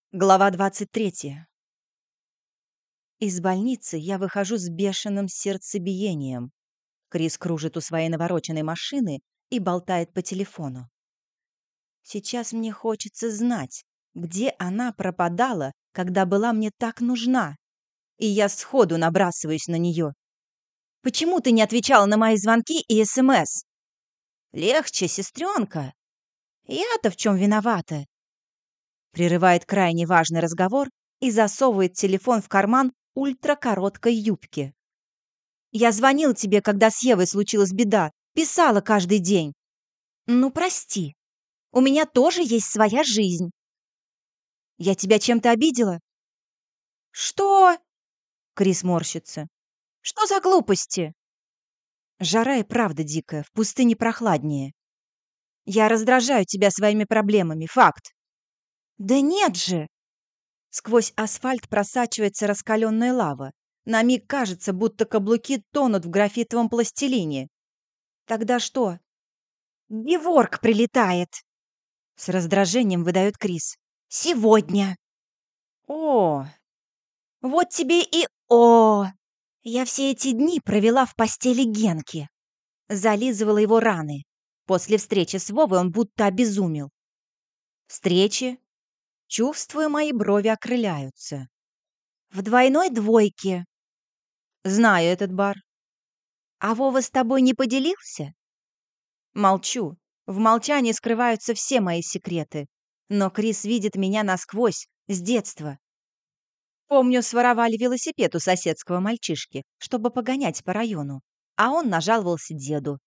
Глава 23. Из больницы я выхожу с бешеным сердцебиением. Крис кружит у своей навороченной машины и болтает по телефону. Сейчас мне хочется знать, где она пропадала, когда была мне так нужна. И я сходу набрасываюсь на нее. «Почему ты не отвечала на мои звонки и СМС?» «Легче, сестренка. Я-то в чем виновата?» Прерывает крайне важный разговор и засовывает телефон в карман ультракороткой юбки. «Я звонил тебе, когда с Евой случилась беда. Писала каждый день. Ну, прости. У меня тоже есть своя жизнь. Я тебя чем-то обидела?» «Что?» Крис морщится. «Что за глупости?» Жара и правда дикая, в пустыне прохладнее. Я раздражаю тебя своими проблемами, факт. Да нет же! Сквозь асфальт просачивается раскаленная лава. На миг кажется, будто каблуки тонут в графитовом пластилине. Тогда что? Геворг прилетает. С раздражением выдает Крис. Сегодня. О, вот тебе и о. Я все эти дни провела в постели Генки. Зализывала его раны. После встречи с Вовой он будто обезумел. Встречи? Чувствую, мои брови окрыляются. В двойной двойке. Знаю этот бар. А Вова с тобой не поделился? Молчу. В молчании скрываются все мои секреты. Но Крис видит меня насквозь, с детства. Помню, своровали велосипед у соседского мальчишки, чтобы погонять по району. А он нажаловался деду.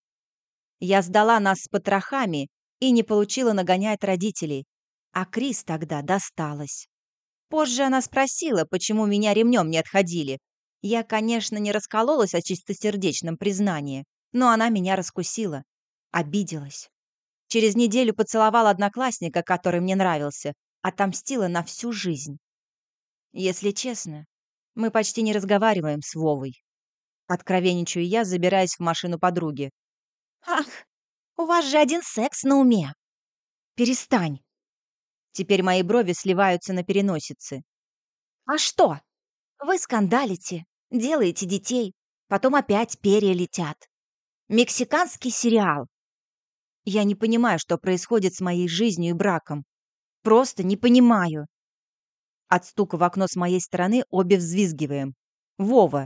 Я сдала нас с потрохами и не получила нагонять родителей. А Крис тогда досталась. Позже она спросила, почему меня ремнем не отходили. Я, конечно, не раскололась о чистосердечном признании, но она меня раскусила. Обиделась. Через неделю поцеловала одноклассника, который мне нравился, отомстила на всю жизнь. Если честно, мы почти не разговариваем с Вовой. Откровенничаю я, забираясь в машину подруги. «Ах, у вас же один секс на уме!» «Перестань!» Теперь мои брови сливаются на переносице. «А что? Вы скандалите, делаете детей, потом опять перья летят. Мексиканский сериал. Я не понимаю, что происходит с моей жизнью и браком. Просто не понимаю». От стука в окно с моей стороны обе взвизгиваем. Вова.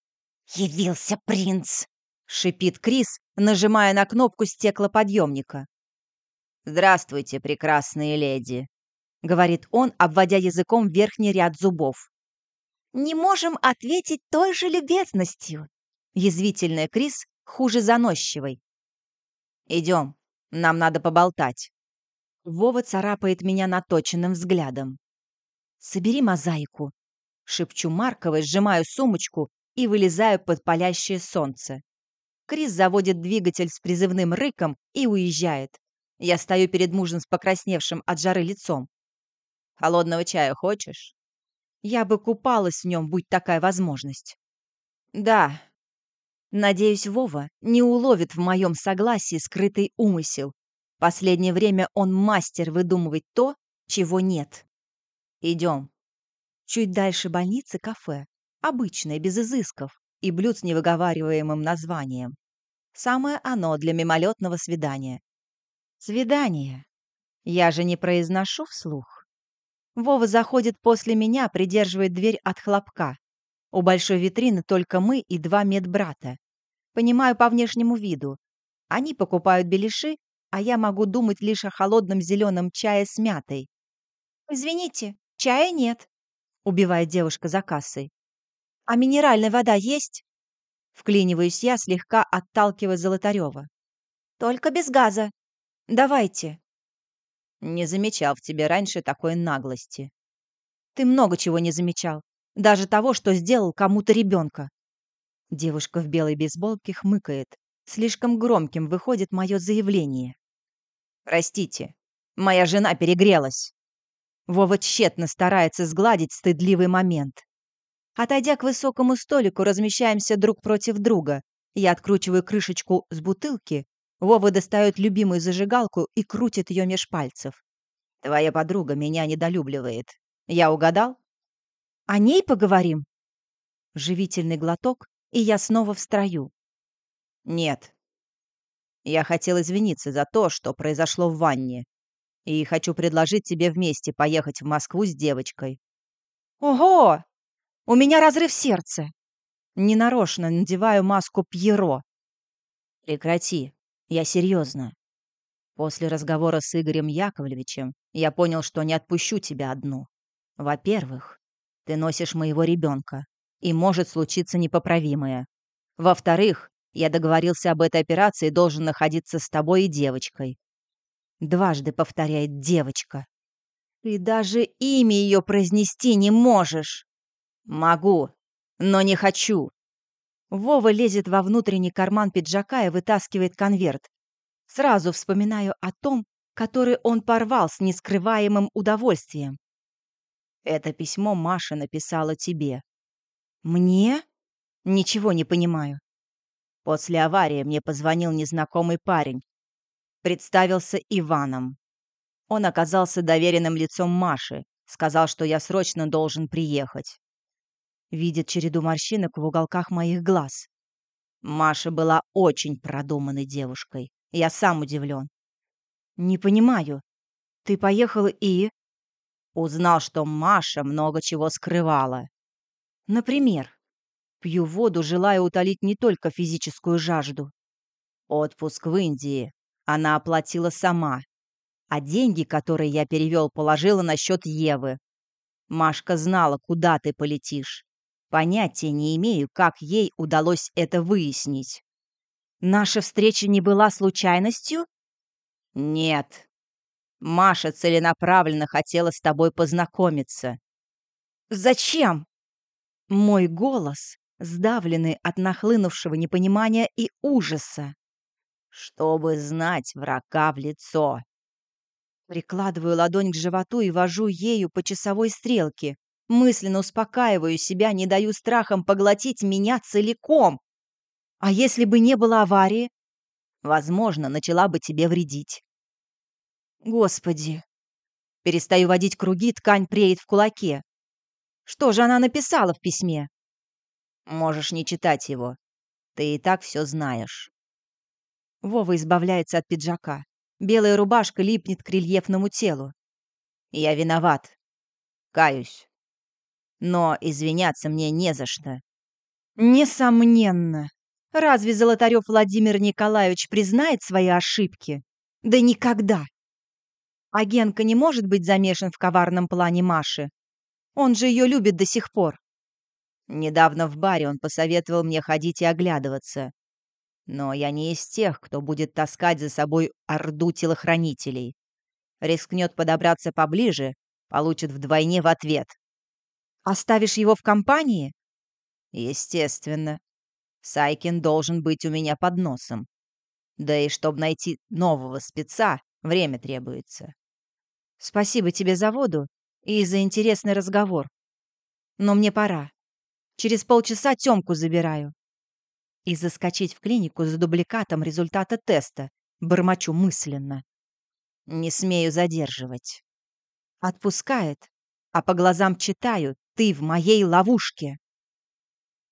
«Явился принц!» — шипит Крис, нажимая на кнопку стеклоподъемника. «Здравствуйте, прекрасные леди», — говорит он, обводя языком верхний ряд зубов. «Не можем ответить той же любезностью». Язвительная Крис хуже заносчивой. «Идем, нам надо поболтать». Вова царапает меня наточенным взглядом. «Собери мозаику», — шепчу Марковой, сжимаю сумочку и вылезаю под палящее солнце. Крис заводит двигатель с призывным рыком и уезжает. Я стою перед мужем с покрасневшим от жары лицом. «Холодного чая хочешь?» Я бы купалась в нем, будь такая возможность. «Да». Надеюсь, Вова не уловит в моем согласии скрытый умысел. Последнее время он мастер выдумывать то, чего нет. «Идем». Чуть дальше больницы кафе. Обычное, без изысков и блюд с невыговариваемым названием. Самое оно для мимолетного свидания. Свидание. Я же не произношу вслух. Вова заходит после меня, придерживает дверь от хлопка. У большой витрины только мы и два медбрата. Понимаю по внешнему виду. Они покупают беляши, а я могу думать лишь о холодном зеленом чае с мятой. «Извините, чая нет», — убивает девушка за кассой. «А минеральная вода есть?» Вклиниваюсь я, слегка отталкивая Золотарева. «Только без газа. Давайте». «Не замечал в тебе раньше такой наглости». «Ты много чего не замечал. Даже того, что сделал кому-то ребенка». Девушка в белой бейсболке хмыкает. Слишком громким выходит мое заявление. «Простите, моя жена перегрелась». Вова тщетно старается сгладить стыдливый момент. Отойдя к высокому столику, размещаемся друг против друга. Я откручиваю крышечку с бутылки. Вова достает любимую зажигалку и крутит ее меж пальцев. «Твоя подруга меня недолюбливает. Я угадал? О ней поговорим? Живительный глоток, и я снова в строю. Нет. Я хотел извиниться за то, что произошло в ванне. И хочу предложить тебе вместе поехать в Москву с девочкой. Ого! У меня разрыв сердца. Ненарочно надеваю маску Пьеро. Прекрати. Я серьезно. После разговора с Игорем Яковлевичем я понял, что не отпущу тебя одну. Во-первых, ты носишь моего ребенка, и может случиться непоправимое. Во-вторых, я договорился об этой операции и должен находиться с тобой и девочкой. Дважды повторяет девочка. Ты даже имя ее произнести не можешь. Могу, но не хочу. Вова лезет во внутренний карман пиджака и вытаскивает конверт. Сразу вспоминаю о том, который он порвал с нескрываемым удовольствием. Это письмо Маша написала тебе. Мне? Ничего не понимаю. После аварии мне позвонил незнакомый парень. Представился Иваном. Он оказался доверенным лицом Маши. Сказал, что я срочно должен приехать. Видит череду морщинок в уголках моих глаз. Маша была очень продуманной девушкой. Я сам удивлен. Не понимаю. Ты поехал и... Узнал, что Маша много чего скрывала. Например, пью воду, желая утолить не только физическую жажду. Отпуск в Индии она оплатила сама, а деньги, которые я перевел, положила на счет Евы. Машка знала, куда ты полетишь. Понятия не имею, как ей удалось это выяснить. Наша встреча не была случайностью? Нет. Маша целенаправленно хотела с тобой познакомиться. Зачем? Мой голос, сдавленный от нахлынувшего непонимания и ужаса. Чтобы знать врага в лицо. Прикладываю ладонь к животу и вожу ею по часовой стрелке. Мысленно успокаиваю себя, не даю страхам поглотить меня целиком. А если бы не было аварии? Возможно, начала бы тебе вредить. Господи. Перестаю водить круги, ткань преет в кулаке. Что же она написала в письме? Можешь не читать его. Ты и так все знаешь. Вова избавляется от пиджака. Белая рубашка липнет к рельефному телу. Я виноват. Каюсь. Но извиняться мне не за что. Несомненно. Разве Золотарев Владимир Николаевич признает свои ошибки? Да никогда. А Генка не может быть замешан в коварном плане Маши. Он же ее любит до сих пор. Недавно в баре он посоветовал мне ходить и оглядываться. Но я не из тех, кто будет таскать за собой орду телохранителей. Рискнет подобраться поближе, получит вдвойне в ответ. Оставишь его в компании? Естественно. Сайкин должен быть у меня под носом. Да и чтобы найти нового спеца, время требуется. Спасибо тебе за воду и за интересный разговор. Но мне пора. Через полчаса Тёмку забираю. И заскочить в клинику за дубликатом результата теста, бормочу мысленно. Не смею задерживать. Отпускает, а по глазам читаю: ты в моей ловушке.